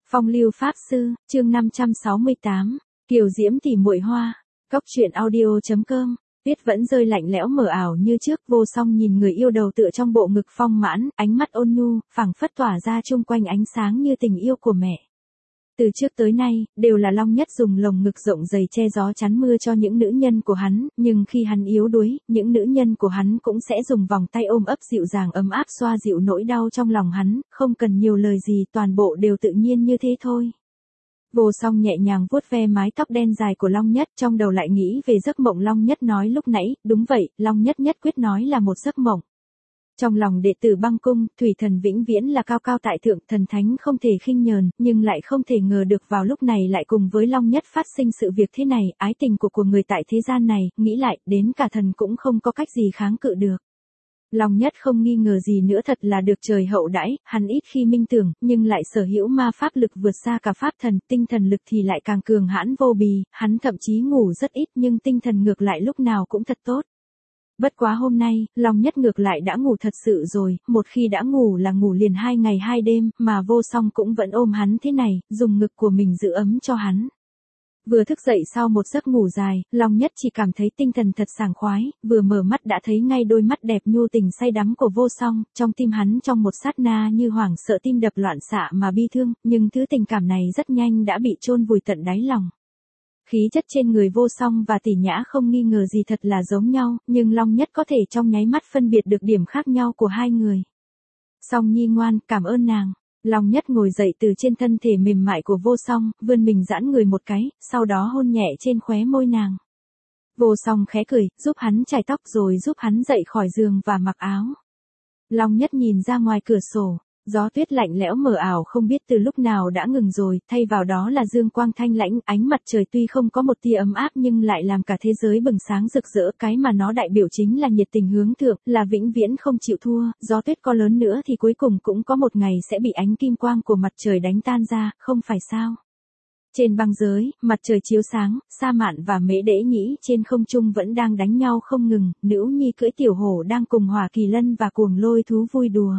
Phong lưu pháp sư, chương 568, Kiều Diễm tỷ muội hoa. Cốc truyện audio.com. Tuyết vẫn rơi lạnh lẽo mờ ảo như trước, Vô Song nhìn người yêu đầu tựa trong bộ ngực phong mãn, ánh mắt ôn nhu, phảng phất tỏa ra chung quanh ánh sáng như tình yêu của mẹ. Từ trước tới nay, đều là Long Nhất dùng lồng ngực rộng dày che gió chắn mưa cho những nữ nhân của hắn, nhưng khi hắn yếu đuối, những nữ nhân của hắn cũng sẽ dùng vòng tay ôm ấp dịu dàng ấm áp xoa dịu nỗi đau trong lòng hắn, không cần nhiều lời gì, toàn bộ đều tự nhiên như thế thôi. Vô Song nhẹ nhàng vuốt ve mái tóc đen dài của Long Nhất, trong đầu lại nghĩ về giấc mộng Long Nhất nói lúc nãy, đúng vậy, Long Nhất nhất quyết nói là một giấc mộng. Trong lòng đệ tử Băng Cung, thủy thần vĩnh viễn là cao cao tại thượng, thần thánh không thể khinh nhờn, nhưng lại không thể ngờ được vào lúc này lại cùng với Long Nhất phát sinh sự việc thế này, ái tình của người tại thế gian này, nghĩ lại, đến cả thần cũng không có cách gì kháng cự được. Long Nhất không nghi ngờ gì nữa, thật là được trời hậu đãi, hắn ít khi minh tưởng, nhưng lại sở hữu ma pháp lực vượt xa cả pháp thần, tinh thần lực thì lại càng cường hãn vô bì, hắn thậm chí ngủ rất ít nhưng tinh thần ngược lại lúc nào cũng thật tốt. Bất quá hôm nay, Long Nhất ngược lại đã ngủ thật sự rồi, một khi đã ngủ là ngủ liền 2 ngày 2 đêm, mà Vô Song cũng vẫn ôm hắn thế này, dùng ngực của mình giữ ấm cho hắn. Vừa thức dậy sau một giấc ngủ dài, Long Nhất chỉ cảm thấy tinh thần thật sảng khoái, vừa mở mắt đã thấy ngay đôi mắt đẹp nhu tình say đắm của Vô Song, trong tim hắn trong một sát na như hoảng sợ tim đập loạn xạ mà bi thương, nhưng thứ tình cảm này rất nhanh đã bị chôn vùi tận đáy lòng. Khí chất trên người Vô Song và Tỷ Nhã không nghi ngờ gì thật là giống nhau, nhưng Long Nhất có thể trong nháy mắt phân biệt được điểm khác nhau của hai người. Song Nhi ngoan, cảm ơn nàng. Long Nhất ngồi dậy từ trên thân thể mềm mại của Vô Song, vươn mình giãn người một cái, sau đó hôn nhẹ trên khóe môi nàng. Vô Song khẽ cười, giúp hắn chải tóc rồi giúp hắn dậy khỏi giường và mặc áo. Long Nhất nhìn ra ngoài cửa sổ. Gió tuyết lạnh lẽo mờ ảo không biết từ lúc nào đã ngừng rồi, thay vào đó là dương quang thanh lãnh, ánh mặt trời tuy không có một tia ấm áp nhưng lại làm cả thế giới bừng sáng rực rỡ, cái mà nó đại biểu chính là nhiệt tình hướng thượng, là vĩnh viễn không chịu thua, gió tuyết có lớn nữa thì cuối cùng cũng có một ngày sẽ bị ánh kim quang của mặt trời đánh tan ra, không phải sao? Trên băng giới, mặt trời chiếu sáng, Sa Mạn và Mễ Đễ Nhĩ trên không trung vẫn đang đánh nhau không ngừng, Nữ Nhi cưỡi tiểu hổ đang cùng Hỏa Kỳ Lân và cuồng lôi thú vui đùa.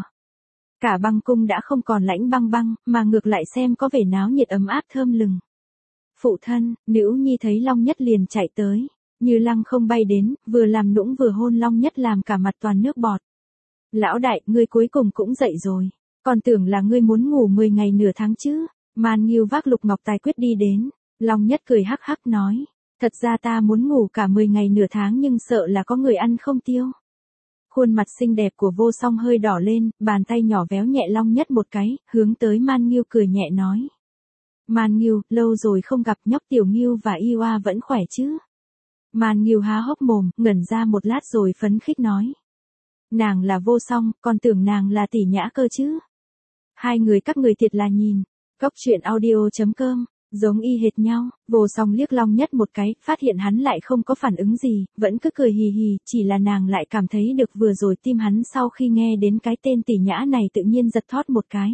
Cả băng cung đã không còn lãnh băng băng, mà ngược lại xem có vẻ náo nhiệt ấm áp thơm lừng. Phụ thân, Nữ Nhi thấy Long Nhất liền chạy tới. Như Lăng không bay đến, vừa làm nũng vừa hôn Long Nhất làm cả mặt toàn nước bọt. Lão đại, ngươi cuối cùng cũng dậy rồi. Còn tưởng là ngươi muốn ngủ 10 ngày nửa tháng chứ. Man Nghiêu vác lục ngọc tài quyết đi đến. Long Nhất cười hắc hắc nói. Thật ra ta muốn ngủ cả 10 ngày nửa tháng nhưng sợ là có người ăn không tiêu. Khuôn mặt xinh đẹp của Vô Song hơi đỏ lên, bàn tay nhỏ véo nhẹ Long Nhất một cái, hướng tới Man Nghiêu cười nhẹ nói. Man Nghiêu, lâu rồi không gặp, nhóc tiểu Nghiêu và Iwa vẫn khỏe chứ? Man Nghiêu há hốc mồm, ngẩn ra một lát rồi phấn khích nói. Nàng là Vô Song, còn tưởng nàng là Tỷ Nhã cơ chứ? Hai người các người thiệt là nhìn. Cốc truyện audio.com. Giống y hệt nhau, Vô Song liếc Long Nhất một cái, phát hiện hắn lại không có phản ứng gì, vẫn cứ cười hì hì, chỉ là nàng lại cảm thấy được vừa rồi tim hắn sau khi nghe đến cái tên Tỷ Nhã này tự nhiên giật thót một cái.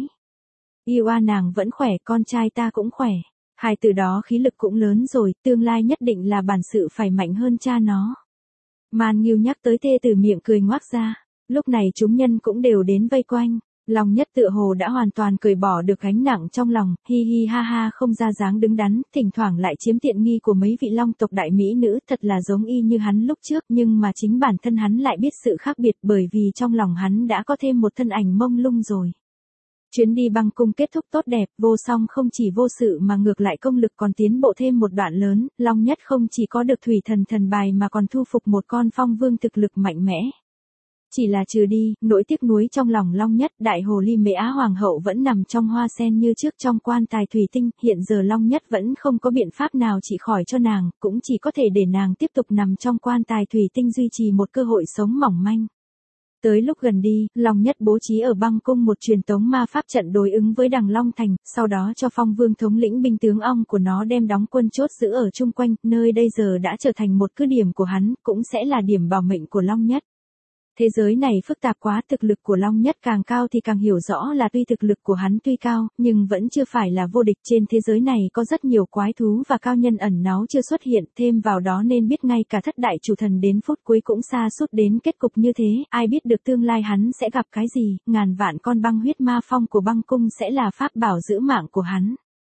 Iwa nàng vẫn khỏe, con trai ta cũng khỏe. Hai từ đó khí lực cũng lớn rồi, tương lai nhất định là bản sự phải mạnh hơn cha nó. Man Nghiêu nhắc tới thê từ miệng cười ngoác ra, lúc này chúng nhân cũng đều đến vây quanh. Long Nhất tựa hồ đã hoàn toàn cởi bỏ được gánh nặng trong lòng, hi hi ha ha không ra dáng đứng đắn, thỉnh thoảng lại chiếm tiện nghi của mấy vị Long tộc đại mỹ nữ, thật là giống y như hắn lúc trước, nhưng mà chính bản thân hắn lại biết sự khác biệt bởi vì trong lòng hắn đã có thêm một thân ảnh mông lung rồi. Chuyến đi băng cung kết thúc tốt đẹp, Vô Song không chỉ vô sự mà ngược lại công lực còn tiến bộ thêm một đoạn lớn, Long Nhất không chỉ có được thủy thần thần bài mà còn thu phục một con phong vương thực lực mạnh mẽ. Chỉ là trừ đi, nỗi tiếc nuối trong lòng Long Nhất, đại hồ ly Mễ Á Hoàng hậu vẫn nằm trong hoa sen như trước trong quan tài thủy tinh, hiện giờ Long Nhất vẫn không có biện pháp nào trị khỏi cho nàng, cũng chỉ có thể để nàng tiếp tục nằm trong quan tài thủy tinh duy trì một cơ hội sống mỏng manh. Tới lúc gần đi, Long Nhất bố trí ở băng cung một truyền tống ma pháp trận đối ứng với Đằng Long Thành, sau đó cho Phong Vương thống lĩnh binh tướng ong của nó đem đóng quân chốt giữ ở chung quanh, nơi đây giờ đã trở thành một cứ điểm của hắn, cũng sẽ là điểm bảo mệnh của Long Nhất. Thế giới này phức tạp quá, thực lực của Long Nhất càng cao thì càng hiểu rõ là tuy thực lực của hắn tuy cao, nhưng vẫn chưa phải là vô địch, trên thế giới này có rất nhiều quái thú và cao nhân ẩn náu chưa xuất hiện, thêm vào đó nên biết ngay cả thất đại chủ thần đến phút cuối cũng sa sút đến kết cục như thế, ai biết được tương lai hắn sẽ gặp cái gì, ngàn vạn con băng huyết ma phong của băng cung sẽ là pháp bảo giữ mạng của hắn.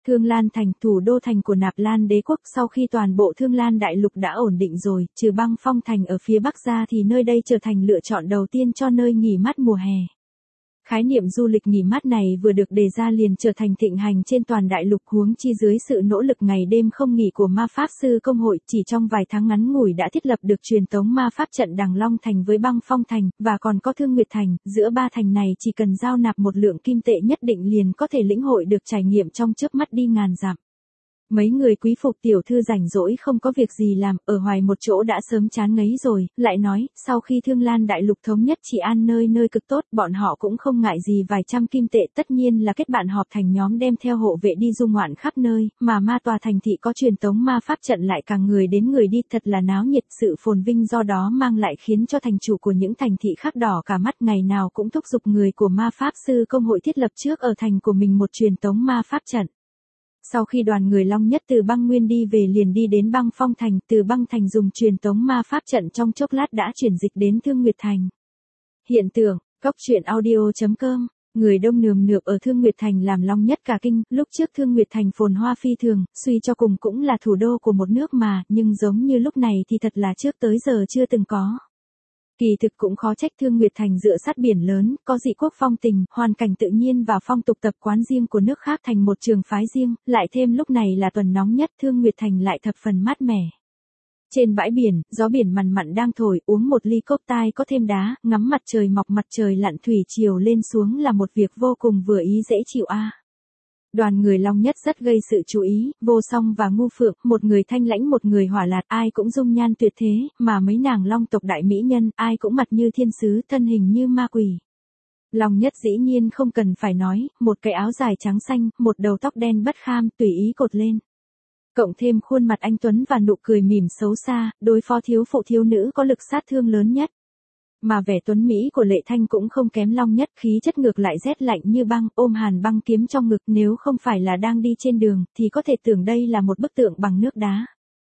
Thương Lan Thành, thủ đô thành của Nạp Lan đế quốc, sau khi toàn bộ Thương Lan đại lục đã ổn định rồi, trừ Băng Phong thành ở phía bắc ra thì nơi đây trở thành lựa chọn đầu tiên cho nơi nghỉ mát mùa hè. Khái niệm du lịch nghỉ mát này vừa được đề ra liền trở thành thịnh hành trên toàn đại lục, huống chi dưới sự nỗ lực ngày đêm không nghỉ của ma pháp sư công hội, chỉ trong vài tháng ngắn ngủi đã thiết lập được truyền tống ma pháp trận Đằng Long thành với Băng Phong thành, và còn có Thương Nguyệt thành, giữa ba thành này chỉ cần giao nạp một lượng kim tệ nhất định liền có thể lĩnh hội được trải nghiệm trong chớp mắt đi ngàn dặm. Mấy người quý phục tiểu thư rảnh rỗi không có việc gì làm, ở hoài một chỗ đã sớm chán ngấy rồi, lại nói, sau khi Thương Lan đại lục thống nhất trị an nơi nơi cực tốt, bọn họ cũng không ngại gì vài trăm kim tệ, tất nhiên là kết bạn họp thành nhóm đem theo hộ vệ đi du ngoạn khắp nơi, mà ma tòa thành thị có truyền tống ma pháp trận lại càng người đến người đi, thật là náo nhiệt, sự phồn vinh do đó mang lại khiến cho thành chủ của những thành thị khác đỏ cả mắt, ngày nào cũng thúc giục người của ma pháp sư công hội thiết lập trước ở thành của mình một truyền tống ma pháp trận. Sau khi đoàn người Long Nhất từ Băng Nguyên đi về liền đi đến Băng Phong thành, từ Băng thành dùng truyền tống ma pháp trận trong chốc lát đã chuyển dịch đến Thương Nguyệt thành. Hiện tượng, Cóc truyện audio.com, người đông nườm nượp ở Thương Nguyệt thành làm Long Nhất cả kinh, lúc trước Thương Nguyệt thành phồn hoa phi thường, suy cho cùng cũng là thủ đô của một nước mà, nhưng giống như lúc này thì thật là trước tới giờ chưa từng có. Kỳ thực cũng khó trách Thương Nguyệt thành dựa sát biển lớn, có dị quốc phong tình, hoàn cảnh tự nhiên và phong tục tập quán riêng của nước khác thành một trường phái riêng, lại thêm lúc này là tuần nóng nhất, Thương Nguyệt thành lại thập phần mát mẻ. Trên bãi biển, gió biển mằn mặn đang thổi, uống một ly cốc tai có thêm đá, ngắm mặt trời mọc mặt trời lặn thủy chiều lên xuống là một việc vô cùng vừa ý dễ chịu a. Đoàn người Long Nhất rất gây sự chú ý, Vô Song và Ngu Phượng, một người thanh lãnh một người hỏa lạt, ai cũng dung nhan tuyệt thế, mà mấy nàng Long tộc đại mỹ nhân, ai cũng mặt như thiên sứ, thân hình như ma quỷ. Long Nhất dĩ nhiên không cần phải nói, một cái áo dài trắng xanh, một đầu tóc đen bất kham, tùy ý cột lên. Cộng thêm khuôn mặt anh tuấn và nụ cười mỉm xấu xa, đối phó thiếu phụ thiếu nữ có lực sát thương lớn nhất. Mà vẻ tuấn mỹ của Lệ Thanh cũng không kém Long Nhất, khí chất ngược lại rét lạnh như băng, ôm hàn băng kiếm trong ngực, nếu không phải là đang đi trên đường, thì có thể tưởng đây là một bức tượng bằng nước đá.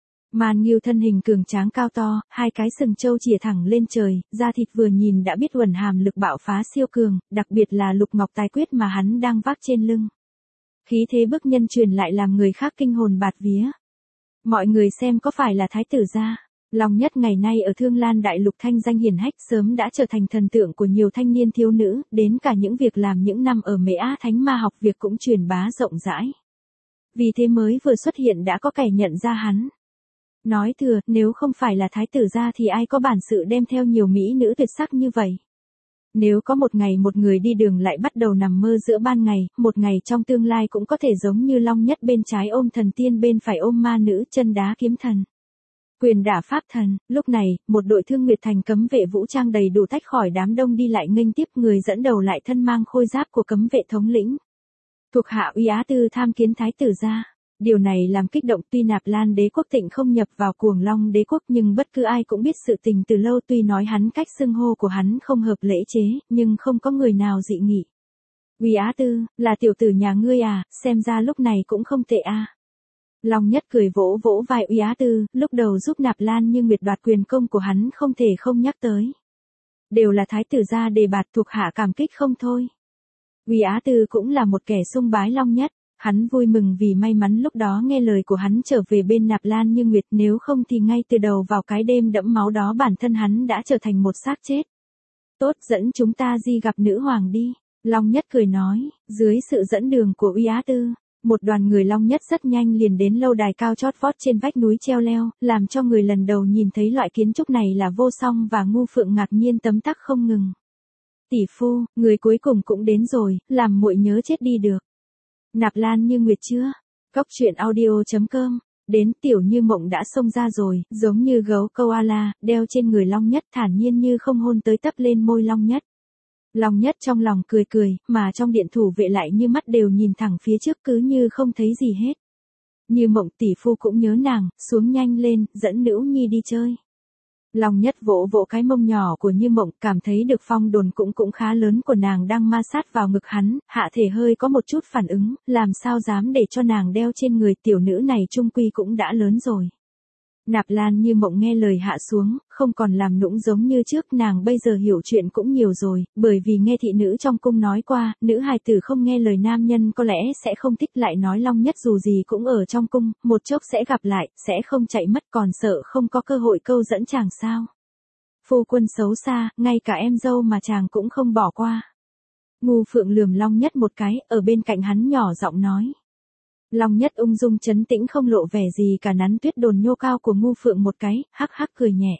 Man Nghiêu thân hình cường tráng cao to, hai cái sừng trâu chìa thẳng lên trời, da thịt vừa nhìn đã biết uẩn hàm lực bạo phá siêu cường, đặc biệt là lục ngọc tài quyết mà hắn đang vác trên lưng. Khí thế bức nhân truyền lại làm người khác kinh hồn bạt vía. Mọi người xem có phải là thái tử gia? Long Nhất ngày nay ở Thương Lan đại lục thanh danh hiển hách, sớm đã trở thành thần tượng của nhiều thanh niên thiếu nữ, đến cả những việc làm những năm ở Mễ Á Thánh Ma học việc cũng truyền bá rộng rãi. Vì thế mới vừa xuất hiện đã có kẻ nhận ra hắn. Nói thừa, nếu không phải là thái tử gia thì ai có bản sự đem theo nhiều mỹ nữ tuyệt sắc như vậy. Nếu có một ngày một người đi đường lại bắt đầu nằm mơ giữa ban ngày, một ngày trong tương lai cũng có thể giống như Long Nhất, bên trái ôm thần tiên bên phải ôm ma nữ, chân đá kiếm thần. Quyền đả pháp thần. Lúc này, một đội Thương Nguyệt thành cấm vệ vũ trang đầy đủ tách khỏi đám đông đi lại nghênh tiếp, người dẫn đầu lại thân mang khôi giáp của cấm vệ thống lĩnh. Thuộc hạ Uy Á Tư tham kiến thái tử gia. Điều này làm kích động, tuy Nạp Lan đế quốc tịnh không nhập vào Cuồng Long đế quốc, nhưng bất cứ ai cũng biết sự tình từ lâu, tuy nói hắn cách xưng hô của hắn không hợp lễ chế, nhưng không có người nào dị nghị. Uy Á Tư, là tiểu tử nhà ngươi à, xem ra lúc này cũng không tệ a. Long Nhất cười vỗ vỗ vai Uy Á Tư, lúc đầu giúp Nạp Lan Như Nguyệt đoạt quyền công của hắn không thể không nhắc tới. Đều là thái tử gia đề bạt, thuộc hạ cảm kích không thôi. Uy Á Tư cũng là một kẻ sung bái Long Nhất, hắn vui mừng vì may mắn lúc đó nghe lời của hắn trở về bên Nạp Lan Như Nguyệt, nếu không thì ngay từ đầu vào cái đêm đẫm máu đó bản thân hắn đã trở thành một xác chết. Tốt, dẫn chúng ta đi gặp nữ hoàng đi. Long Nhất cười nói, dưới sự dẫn đường của Uy Á Tư. Một đoàn người Long Nhất rất nhanh liền đến lâu đài cao chót vót trên vách núi treo leo, làm cho người lần đầu nhìn thấy loại kiến trúc này là Vô Song và Ngu Phượng ngạc nhiên tấm tắc không ngừng. Tỷ phu, người cuối cùng cũng đến rồi, làm muội nhớ chết đi được. Nạp Lan Như Nguyệt chưa? Cóc truyện audio.com. Đến Tiểu Như Mộng đã xông ra rồi, giống như gấu koala, đeo trên người Long Nhất, thản nhiên như không hôn tới tấp lên môi Long Nhất. Long Nhất trong lòng cười cười, mà trong điện thủ vệ lại như mắt đều nhìn thẳng phía trước cứ như không thấy gì hết. Như Mộng tỷ phu cũng nhớ nàng, xuống nhanh lên, dẫn Nữ Nhi đi chơi. Long Nhất vỗ vỗ cái mông nhỏ của Như Mộng, cảm thấy được phong đồn cũng khá lớn của nàng đang ma sát vào ngực hắn, hạ thể hơi có một chút phản ứng, làm sao dám để cho nàng đeo trên người, tiểu nữ này chung quy cũng đã lớn rồi. Nạp Lan Như Mộng nghe lời hạ xuống, không còn làm nũng giống như trước, nàng bây giờ hiểu chuyện cũng nhiều rồi, bởi vì nghe thị nữ trong cung nói qua, nữ hài tử không nghe lời nam nhân có lẽ sẽ không thích, lại nói Long Nhất dù gì cũng ở trong cung, một chốc sẽ gặp lại, sẽ không chạy mất, còn sợ không có cơ hội câu dẫn chàng sao. Phu quân xấu xa, ngay cả em dâu mà chàng cũng không bỏ qua. Ngu Phượng lườm Long Nhất một cái, ở bên cạnh hắn nhỏ giọng nói. Long Nhất ung dung trấn tĩnh không lộ vẻ gì cả, nắn tuyết đồn nhô cao của Ngu Phượng một cái, hắc hắc cười nhẹ.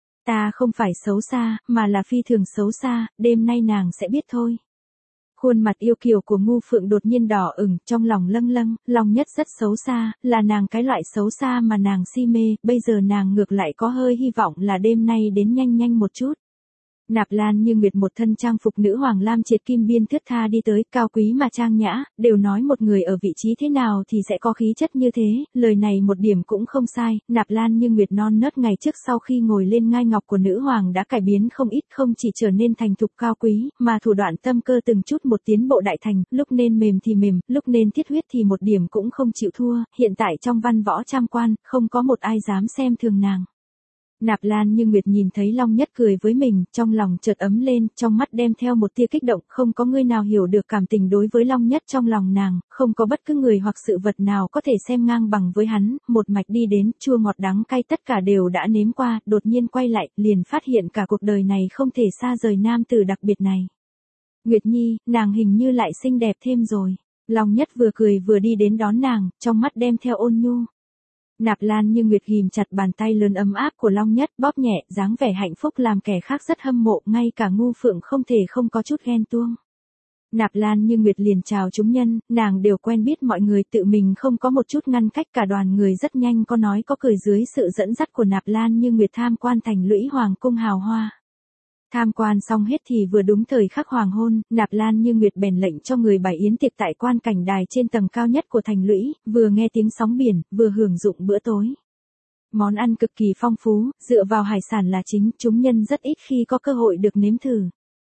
Ta không phải xấu xa, mà là phi thường xấu xa, đêm nay nàng sẽ biết thôi. Khuôn mặt yêu kiều của Ngu Phượng đột nhiên đỏ ửng, trong lòng lâng lâng, Long Nhất rất xấu xa, là nàng cái loại xấu xa mà nàng si mê, bây giờ nàng ngược lại có hơi hy vọng là đêm nay đến nhanh nhanh một chút. Nạp Lan Như Nguyệt một thân trang phục nữ hoàng lam triệt kim biên thướt tha đi tới, cao quý mà trang nhã, đều nói một người ở vị trí thế nào thì sẽ có khí chất như thế, lời này một điểm cũng không sai. Nạp Lan Như Nguyệt non nớt ngày trước sau khi ngồi lên ngai ngọc của nữ hoàng đã cải biến không ít, không chỉ trở nên thành thục cao quý, mà thủ đoạn tâm cơ từng chút một tiến bộ đại thành, lúc nên mềm thì mềm, lúc nên thiết huyết thì một điểm cũng không chịu thua, hiện tại trong văn võ trăm quan, không có một ai dám xem thường nàng. Nạp Lan Như Nguyệt nhìn thấy Long Nhất cười với mình, trong lòng chợt ấm lên, trong mắt đem theo một tia kích động, không có người nào hiểu được cảm tình đối với Long Nhất trong lòng nàng, không có bất cứ người hoặc sự vật nào có thể xem ngang bằng với hắn, một mạch đi đến, chua ngọt đắng cay tất cả đều đã nếm qua, đột nhiên quay lại, liền phát hiện cả cuộc đời này không thể xa rời nam tử đặc biệt này. Nguyệt Nhi, nàng hình như lại xinh đẹp thêm rồi. Long Nhất vừa cười vừa đi đến đón nàng, trong mắt đem theo ôn nhu. Nạp Lan Như Nguyệt ghim chặt bàn tay lớn ấm áp của Long Nhất, bóp nhẹ, dáng vẻ hạnh phúc làm kẻ khác rất hâm mộ, ngay cả Ngu Phượng không thể không có chút ghen tuông. Nạp Lan Như Nguyệt liền chào chúng nhân, nàng đều quen biết mọi người, tự mình không có một chút ngăn cách, cả đoàn người rất nhanh có nói có cười dưới sự dẫn dắt của Nạp Lan Như Nguyệt tham quan thành lũy hoàng cung hào hoa. Tham quan xong hết thì vừa đúng thời khắc hoàng hôn, Nạp Lan Như Nguyệt bèn lệnh cho người bày yến tiệc tại quan cảnh đài trên tầng cao nhất của thành lũy, vừa nghe tiếng sóng biển, vừa hưởng dụng bữa tối. Món ăn cực kỳ phong phú, dựa vào hải sản là chính, chúng nhân rất ít khi có cơ hội được nếm thử.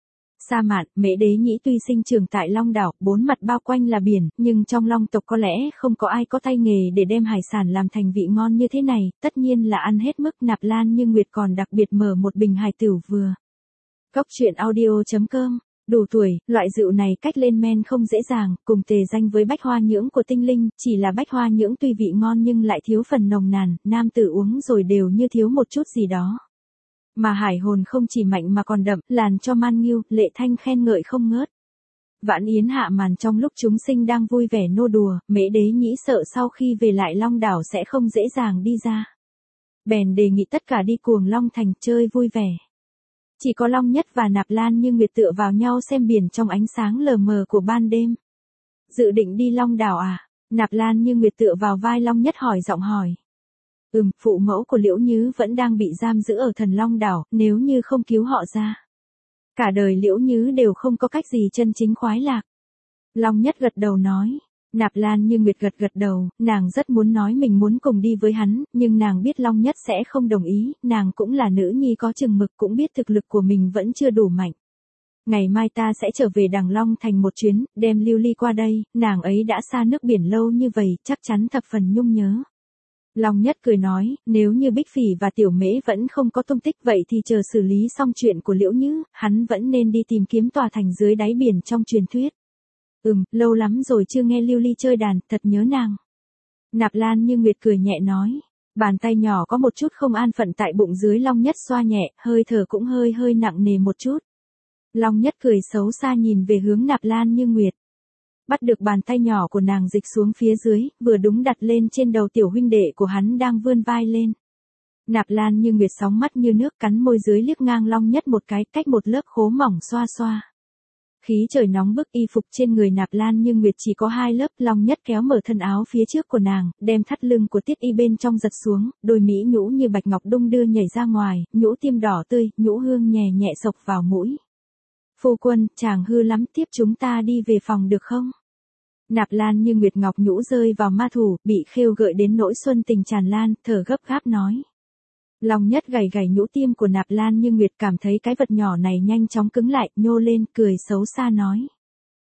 Sa Mạn, Mễ Đế Nhĩ tuy sinh trưởng tại Long đảo, bốn mặt bao quanh là biển, nhưng trong Long tộc có lẽ không có ai có tay nghề để đem hải sản làm thành vị ngon như thế này, tất nhiên là ăn hết mức. Nạp Lan Như Nguyệt còn đặc biệt mở một bình hải tửu vừa. Góc truyện audio.com, đủ tuổi, loại rượu này cách lên men không dễ dàng, cùng tề danh với bách hoa nhưỡng của tinh linh, chỉ là bách hoa nhưỡng tuy vị ngon nhưng lại thiếu phần nồng nàn, nam tử uống rồi đều như thiếu một chút gì đó. Mà hải hồn không chỉ mạnh mà còn đậm, làn cho man nghiêu, Lệ Thanh khen ngợi không ngớt. Vãn yến hạ màn trong lúc chúng sinh đang vui vẻ nô đùa, Mễ Đế Nhĩ sợ sau khi về lại Long đảo sẽ không dễ dàng đi ra. Bèn đề nghị tất cả đi Cuồng Long thành chơi vui vẻ. Chỉ có Long Nhất và Nạp Lan Như Nguyệt tựa vào nhau xem biển trong ánh sáng lờ mờ của ban đêm. Dự định đi Long đảo à? Nạp Lan Như Nguyệt tựa vào vai Long Nhất hỏi giọng hỏi. Phụ mẫu của Liễu Nhứ vẫn đang bị giam giữ ở Thần Long đảo, nếu như không cứu họ ra. Cả đời Liễu Nhứ đều không có cách gì chân chính khoái lạc. Long Nhất gật đầu nói. Nạp Lan Như Nguyệt gật đầu, nàng rất muốn nói mình muốn cùng đi với hắn, nhưng nàng biết Long Nhất sẽ không đồng ý, nàng cũng là nữ nhi có chừng mực, cũng biết thực lực của mình vẫn chưa đủ mạnh. Ngày mai ta sẽ trở về Đằng Long thành một chuyến, đem Lưu Ly qua đây, nàng ấy đã xa nước biển lâu như vậy, chắc chắn thập phần nhung nhớ. Long Nhất cười nói, nếu như Bích Phỉ và Tiểu Mễ vẫn không có tung tích vậy thì chờ xử lý xong chuyện của Liễu Nhứ, hắn vẫn nên đi tìm kiếm tòa thành dưới đáy biển trong truyền thuyết. Lâu lắm rồi chưa nghe Lưu Ly chơi đàn, thật nhớ nàng. Nạp Lan Như Nguyệt cười nhẹ nói. Bàn tay nhỏ có một chút không an phận tại bụng dưới Long Nhất xoa nhẹ, hơi thở cũng hơi nặng nề một chút. Long Nhất cười xấu xa nhìn về hướng Nạp Lan Như Nguyệt. Bắt được bàn tay nhỏ của nàng dịch xuống phía dưới, vừa đúng đặt lên trên đầu tiểu huynh đệ của hắn đang vươn vai lên. Nạp Lan Như Nguyệt sóng mắt như nước, cắn môi dưới liếc ngang Long Nhất một cái, cách một lớp khố mỏng xoa xoa. Khí trời nóng bức, y phục trên người Nạp Lan Như Nguyệt chỉ có 2 lớp, Long Nhất kéo mở thân áo phía trước của nàng, đem thắt lưng của Tiết Y bên trong giật xuống, đôi mỹ nhũ như bạch ngọc đung đưa nhảy ra ngoài, nhũ tiêm đỏ tươi, nhũ hương nhẹ nhẹ xộc vào mũi. Phu quân, chàng hư lắm, tiếp chúng ta đi về phòng được không? Nạp Lan Như Nguyệt ngọc nhũ rơi vào ma thủ, bị khêu gợi đến nỗi xuân tình tràn lan, thở gấp gáp nói. Long Nhất gảy nhũ tiêm của Nạp Lan Như Nguyệt, cảm thấy cái vật nhỏ này nhanh chóng cứng lại, nhô lên, cười xấu xa nói.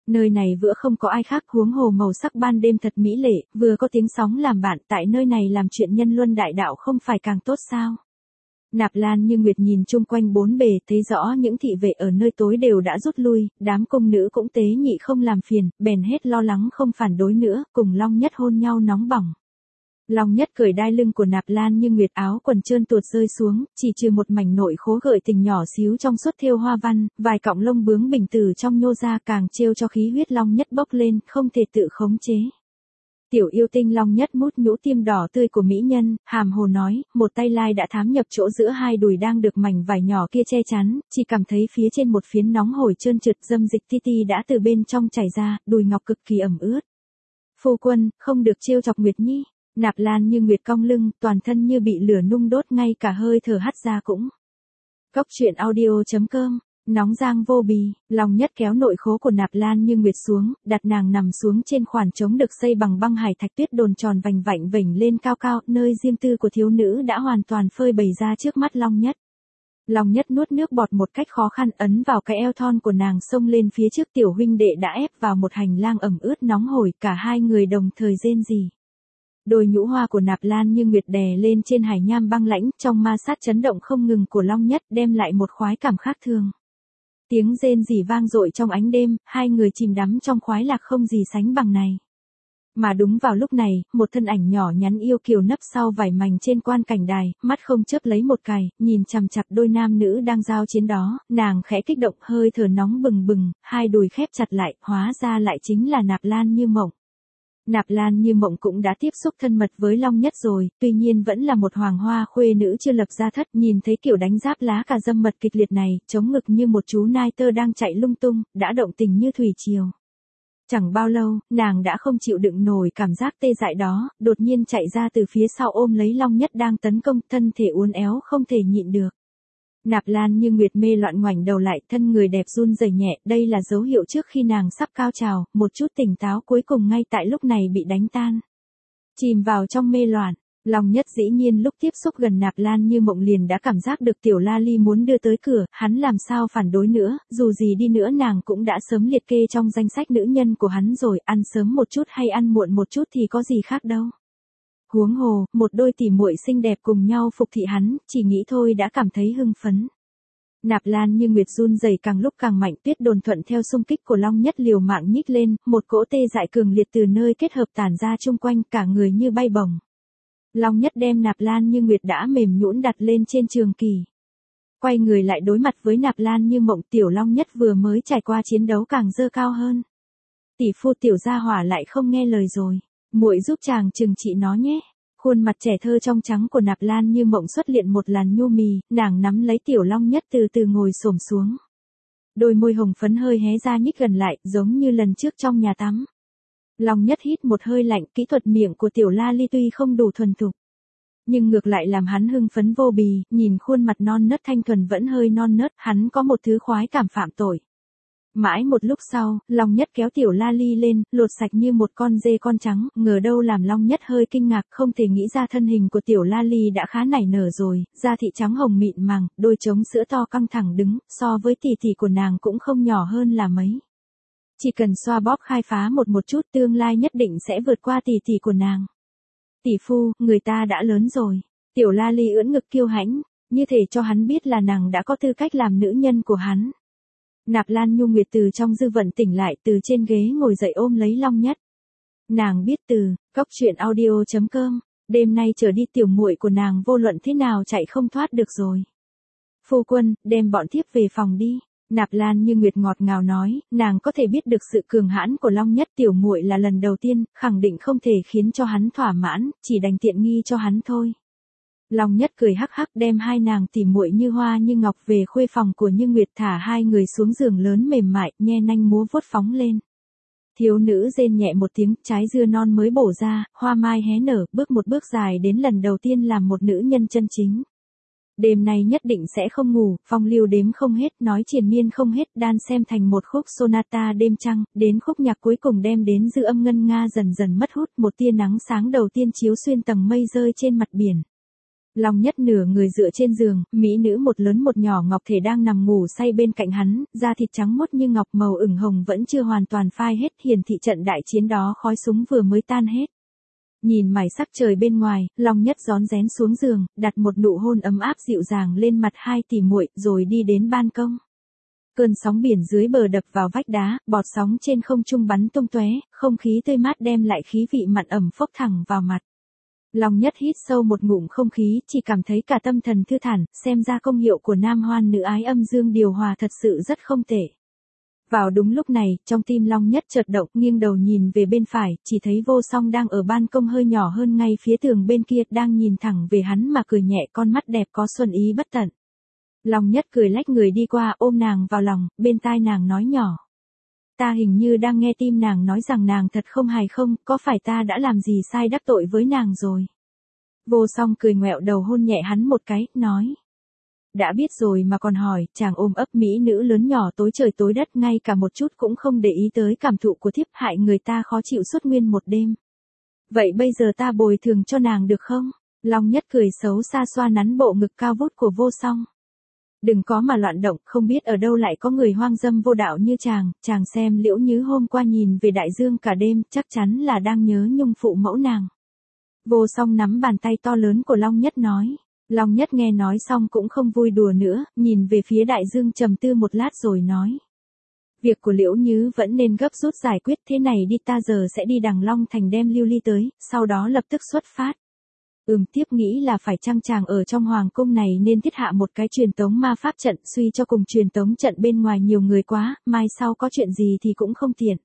Nơi này vừa không có ai khác, huống hồ màu sắc ban đêm thật mỹ lệ, vừa có tiếng sóng làm bạn, tại nơi này làm chuyện nhân luân đại đạo không phải càng tốt sao? Nạp Lan Như Nguyệt nhìn chung quanh bốn bề, thấy rõ những thị vệ ở nơi tối đều đã rút lui, đám cung nữ cũng tế nhị không làm phiền, bèn hết lo lắng không phản đối nữa, cùng Long Nhất hôn nhau nóng bỏng. Long Nhất cởi đai lưng của Nạp Lan Như Nguyệt, áo quần trơn tuột rơi xuống, chỉ trừ một mảnh nội khố gợi tình nhỏ xíu trong suốt thêu hoa văn, vài cọng lông bướm bình từ trong nhô ra, càng trêu cho khí huyết Long Nhất bốc lên, không thể tự khống chế. Tiểu yêu tinh Long Nhất mút nhũ tiêm đỏ tươi của mỹ nhân, hàm hồ nói, một tay lai đã thám nhập chỗ giữa hai đùi đang được mảnh vải nhỏ kia che chắn, chỉ cảm thấy phía trên một phiến nóng hổi trơn trượt, dâm dịch ti ti đã từ bên trong chảy ra, đùi ngọc cực kỳ ẩm ướt. Phu quân, không được trêu chọc Nguyệt Nhi. Nạp Lan Như Nguyệt cong lưng, toàn thân như bị lửa nung đốt, ngay cả hơi thở hắt ra cũng. Cóc truyện audio.com. Nóng giang vô bì, Long Nhất kéo nội khố của Nạp Lan Như Nguyệt xuống, đặt nàng nằm xuống trên khoản trống được xây bằng băng hải thạch, tuyết đồn tròn vành vạnh vểnh lên cao cao, nơi riêng tư của thiếu nữ đã hoàn toàn phơi bày ra trước mắt Long Nhất. Long Nhất nuốt nước bọt một cách khó khăn, ấn vào cái eo thon của nàng, xông lên phía trước. Tiểu huynh đệ đã ép vào một hành lang ẩm ướt nóng hổi, cả hai người đồng thời rên rỉ. Đôi nhũ hoa của Nạp Lan Như Nguyệt đè lên trên hải nham băng lãnh, trong ma sát chấn động không ngừng của Long Nhất, đem lại một khoái cảm khác thường. Tiếng rên rỉ vang dội trong ánh đêm, hai người chìm đắm trong khoái lạc không gì sánh bằng này. Mà đúng vào lúc này, một thân ảnh nhỏ nhắn yêu kiều nấp sau vải mảnh trên quan cảnh đài, mắt không chớp lấy một cài, nhìn chằm chằm đôi nam nữ đang giao chiến đó, nàng khẽ kích động, hơi thở nóng bừng bừng, hai đùi khép chặt lại, hóa ra lại chính là Nạp Lan Như Mộng. Nạp Lan Như Mộng cũng đã tiếp xúc thân mật với Long Nhất rồi, tuy nhiên vẫn là một hoàng hoa khuê nữ chưa lập gia thất, nhìn thấy kiểu đánh giáp lá cà dâm mật kịch liệt này, chống ngực như một chú nai tơ đang chạy lung tung, đã động tình như thủy triều. Chẳng bao lâu, nàng đã không chịu đựng nổi cảm giác tê dại đó, đột nhiên chạy ra từ phía sau ôm lấy Long Nhất đang tấn công, thân thể uốn éo không thể nhịn được. Nạp Lan Như Nguyệt mê loạn ngoảnh đầu lại, thân người đẹp run rẩy nhẹ, đây là dấu hiệu trước khi nàng sắp cao trào, một chút tỉnh táo cuối cùng ngay tại lúc này bị đánh tan. Chìm vào trong mê loạn, Long Nhất dĩ nhiên lúc tiếp xúc gần Nạp Lan Như Mộng liền đã cảm giác được Tiểu La Ly muốn đưa tới cửa, hắn làm sao phản đối nữa, dù gì đi nữa nàng cũng đã sớm liệt kê trong danh sách nữ nhân của hắn rồi, ăn sớm một chút hay ăn muộn một chút thì có gì khác đâu. Huống hồ, một đôi tỉ muội xinh đẹp cùng nhau phục thị hắn, chỉ nghĩ thôi đã cảm thấy hưng phấn. Nạp Lan Như Nguyệt run rẩy càng lúc càng mạnh, tuyết đồn thuận theo xung kích của Long Nhất liều mạng nhích lên, một cỗ tê dại cường liệt từ nơi kết hợp tản ra chung quanh, cả người như bay bổng. Long Nhất đem Nạp Lan Như Nguyệt đã mềm nhũn đặt lên trên trường kỳ. Quay người lại đối mặt với Nạp Lan Như Mộng, Tiểu Long Nhất vừa mới trải qua chiến đấu càng dơ cao hơn. Tỷ phu Tiểu gia hỏa lại không nghe lời rồi. Muội giúp chàng trừng trị nó nhé. Khuôn mặt trẻ thơ trong trắng của Nạp Lan Như Mộng xuất hiện một làn nhu mì, nàng nắm lấy Tiểu Long Nhất từ từ ngồi xổm xuống. Đôi môi hồng phấn hơi hé ra nhích gần lại, giống như lần trước trong nhà tắm. Long Nhất hít một hơi lạnh, kỹ thuật miệng của Tiểu La Ly tuy không đủ thuần thục, nhưng ngược lại làm hắn hưng phấn vô bì, nhìn khuôn mặt non nớt thanh thuần vẫn hơi non nớt, hắn có một thứ khoái cảm phạm tội. Mãi một lúc sau, Long Nhất kéo Tiểu La Ly lên, lột sạch như một con dê con trắng, ngờ đâu làm Long Nhất hơi kinh ngạc, không thể nghĩ ra thân hình của Tiểu La Ly đã khá nảy nở rồi, da thịt trắng hồng mịn màng, đôi trống sữa to căng thẳng đứng, so với tỷ tỷ của nàng cũng không nhỏ hơn là mấy. Chỉ cần xoa bóp khai phá một chút, tương lai nhất định sẽ vượt qua tỷ tỷ của nàng. Tỷ phu, người ta đã lớn rồi. Tiểu La Ly ưỡn ngực kiêu hãnh, như thể cho hắn biết là nàng đã có tư cách làm nữ nhân của hắn. Nạp Lan Nhu Nguyệt từ trong dư vận tỉnh lại, từ trên ghế ngồi dậy ôm lấy Long Nhất. Nàng biết từ, cóc truyện audio.com, đêm nay trở đi tiểu muội của nàng vô luận thế nào chạy không thoát được rồi. Phu quân, đem bọn thiếp về phòng đi. Nạp Lan Như Nguyệt ngọt ngào nói, nàng có thể biết được sự cường hãn của Long Nhất, tiểu muội là lần đầu tiên, khẳng định không thể khiến cho hắn thỏa mãn, chỉ đành tiện nghi cho hắn thôi. Long Nhất cười hắc hắc đem hai nàng tỉ muội Như Hoa Như Ngọc về khuê phòng của Như Nguyệt, thả hai người xuống giường lớn mềm mại, nhe nanh múa vuốt phóng lên. Thiếu nữ rên nhẹ một tiếng, trái dưa non mới bổ ra, hoa mai hé nở, bước một bước dài đến lần đầu tiên làm một nữ nhân chân chính. Đêm nay nhất định sẽ không ngủ, phong lưu đếm không hết, nói triền miên không hết, đan xem thành một khúc sonata đêm trăng, đến khúc nhạc cuối cùng đem đến dư âm ngân nga dần dần mất hút, một tia nắng sáng đầu tiên chiếu xuyên tầng mây rơi trên mặt biển. Long Nhất nửa người dựa trên giường, mỹ nữ một lớn một nhỏ ngọc thể đang nằm ngủ say bên cạnh hắn, da thịt trắng muốt như ngọc, màu ửng hồng vẫn chưa hoàn toàn phai hết, hiển thị trận đại chiến đó khói súng vừa mới tan hết. Nhìn mải sắc trời bên ngoài, Long Nhất rón rén xuống giường, đặt một nụ hôn ấm áp dịu dàng lên mặt hai tỷ muội, rồi đi đến ban công. Cơn sóng biển dưới bờ đập vào vách đá, bọt sóng trên không trung bắn tung tóe, không khí tươi mát đem lại khí vị mặn ẩm phốc thẳng vào mặt. Long Nhất hít sâu một ngụm không khí, chỉ cảm thấy cả tâm thần thư thản, xem ra công hiệu của nam hoan nữ ái âm dương điều hòa thật sự rất không tệ. Vào đúng lúc này, trong tim Long Nhất chợt động, nghiêng đầu nhìn về bên phải, chỉ thấy Vô Song đang ở ban công hơi nhỏ hơn ngay phía tường bên kia, đang nhìn thẳng về hắn mà cười nhẹ, con mắt đẹp có xuân ý bất tận. Long Nhất cười lách người đi qua, ôm nàng vào lòng, bên tai nàng nói nhỏ. Ta hình như đang nghe tim nàng nói rằng nàng thật không hài không, có phải ta đã làm gì sai đắc tội với nàng rồi? Vô Song cười ngoẹo đầu hôn nhẹ hắn một cái, nói. Đã biết rồi mà còn hỏi, chàng ôm ấp mỹ nữ lớn nhỏ tối trời tối đất, ngay cả một chút cũng không để ý tới cảm thụ của thiếp, hại người ta khó chịu suốt nguyên một đêm. Vậy bây giờ ta bồi thường cho nàng được không? Long Nhất cười xấu xa xoa nắn bộ ngực cao vút của Vô Song. Đừng có mà loạn động, không biết ở đâu lại có người hoang dâm vô đạo như chàng xem Liễu Nhứ hôm qua nhìn về đại dương cả đêm, chắc chắn là đang nhớ nhung phụ mẫu nàng. Vô Song nắm bàn tay to lớn của Long Nhất nói. Long Nhất nghe nói xong cũng không vui đùa nữa, nhìn về phía đại dương trầm tư một lát rồi nói. Việc của Liễu Nhứ vẫn nên gấp rút giải quyết, thế này đi, ta giờ sẽ đi Đằng Long Thành đem Lưu Ly tới, sau đó lập tức xuất phát. Tiếp nghĩ là phải chăng chàng ở trong hoàng cung này nên thiết hạ một cái truyền tống ma pháp trận, suy cho cùng truyền tống trận bên ngoài nhiều người quá, mai sau có chuyện gì thì cũng không tiện.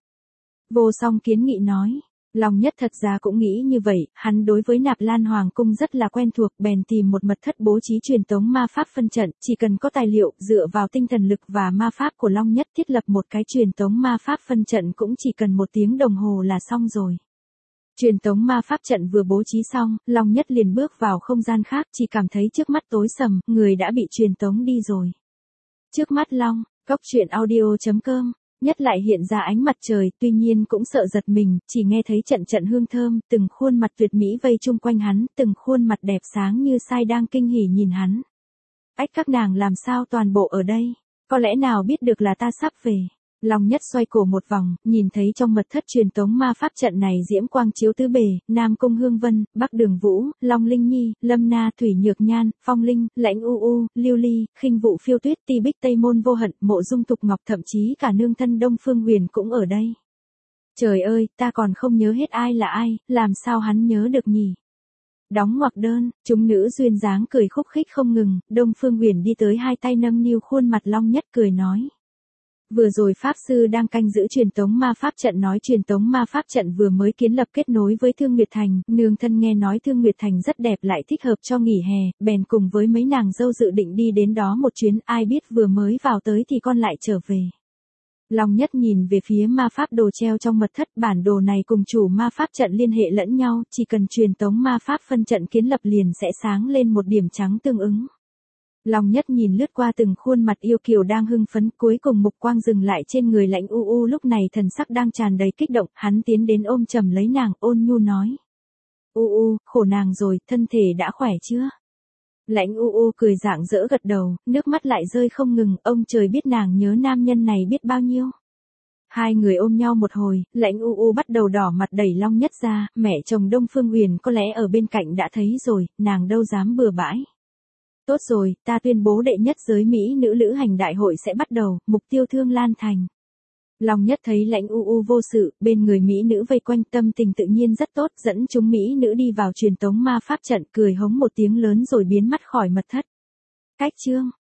Vô Song kiến nghị nói. Long Nhất thật ra cũng nghĩ như vậy, hắn đối với Nạp Lan Hoàng cung rất là quen thuộc, bèn tìm một mật thất bố trí truyền tống ma pháp phân trận, chỉ cần có tài liệu, dựa vào tinh thần lực và ma pháp của Long Nhất thiết lập một cái truyền tống ma pháp phân trận cũng chỉ cần 1 tiếng đồng hồ là xong rồi. Truyền tống ma pháp trận vừa bố trí xong, Long Nhất liền bước vào không gian khác, chỉ cảm thấy trước mắt tối sầm, người đã bị truyền tống đi rồi. Trước mắt Long, Cốc Truyện Audio.com, Nhất lại hiện ra ánh mặt trời, tuy nhiên cũng sợ giật mình, chỉ nghe thấy trận trận hương thơm, từng khuôn mặt tuyệt mỹ vây chung quanh hắn, từng khuôn mặt đẹp sáng như sai đang kinh hỉ nhìn hắn. Ách, các nàng làm sao toàn bộ ở đây? Có lẽ nào biết được là ta sắp về? Long Nhất xoay cổ một vòng, nhìn thấy trong mật thất truyền tống ma pháp trận này diễm quang chiếu tứ bề, Nam Cung Hương Vân, Bắc Đường Vũ, Long Linh Nhi, Lâm Na, Thủy Nhược Nhan, Phong Linh, Lãnh U U, Lưu Ly, Khinh Vụ Phiêu Tuyết, Ti Bích Tây Môn Vô Hận, Mộ Dung Tục Ngọc, thậm chí cả nương thân Đông Phương Huyền cũng ở đây. Trời ơi, ta còn không nhớ hết ai là ai, làm sao hắn nhớ được nhỉ? Đóng ngoặc đơn, chúng nữ duyên dáng cười khúc khích không ngừng, Đông Phương Huyền đi tới hai tay nâng niu khuôn mặt Long Nhất cười nói. Vừa rồi Pháp Sư đang canh giữ truyền tống ma pháp trận nói truyền tống ma pháp trận vừa mới kiến lập kết nối với Thương Nguyệt Thành, nương thân nghe nói Thương Nguyệt Thành rất đẹp lại thích hợp cho nghỉ hè, bèn cùng với mấy nàng dâu dự định đi đến đó một chuyến, ai biết vừa mới vào tới thì con lại trở về. Long Nhất nhìn về phía ma pháp đồ treo trong mật thất, bản đồ này cùng chủ ma pháp trận liên hệ lẫn nhau, chỉ cần truyền tống ma pháp phân trận kiến lập liền sẽ sáng lên một điểm trắng tương ứng. Long Nhất nhìn lướt qua từng khuôn mặt yêu kiều đang hưng phấn, cuối cùng mục quang dừng lại trên người Lãnh U U, lúc này thần sắc đang tràn đầy kích động, hắn tiến đến ôm chầm lấy nàng, ôn nhu nói. U U, khổ nàng rồi, thân thể đã khỏe chưa? Lãnh U U cười rạng rỡ gật đầu, nước mắt lại rơi không ngừng, ông trời biết nàng nhớ nam nhân này biết bao nhiêu. Hai người ôm nhau một hồi, Lãnh U U bắt đầu đỏ mặt đẩy Long Nhất ra, mẹ chồng Đông Phương Huyền có lẽ ở bên cạnh đã thấy rồi, nàng đâu dám bừa bãi. Tốt rồi, ta tuyên bố đệ nhất giới Mỹ nữ lữ hành đại hội sẽ bắt đầu, mục tiêu Thương Lan Thành. Long Nhất thấy Lãnh U U vô sự, bên người Mỹ nữ vây quanh, tâm tình tự nhiên rất tốt, dẫn chúng Mỹ nữ đi vào truyền tống ma pháp trận, cười hống một tiếng lớn rồi biến mất khỏi mật thất. Cách chương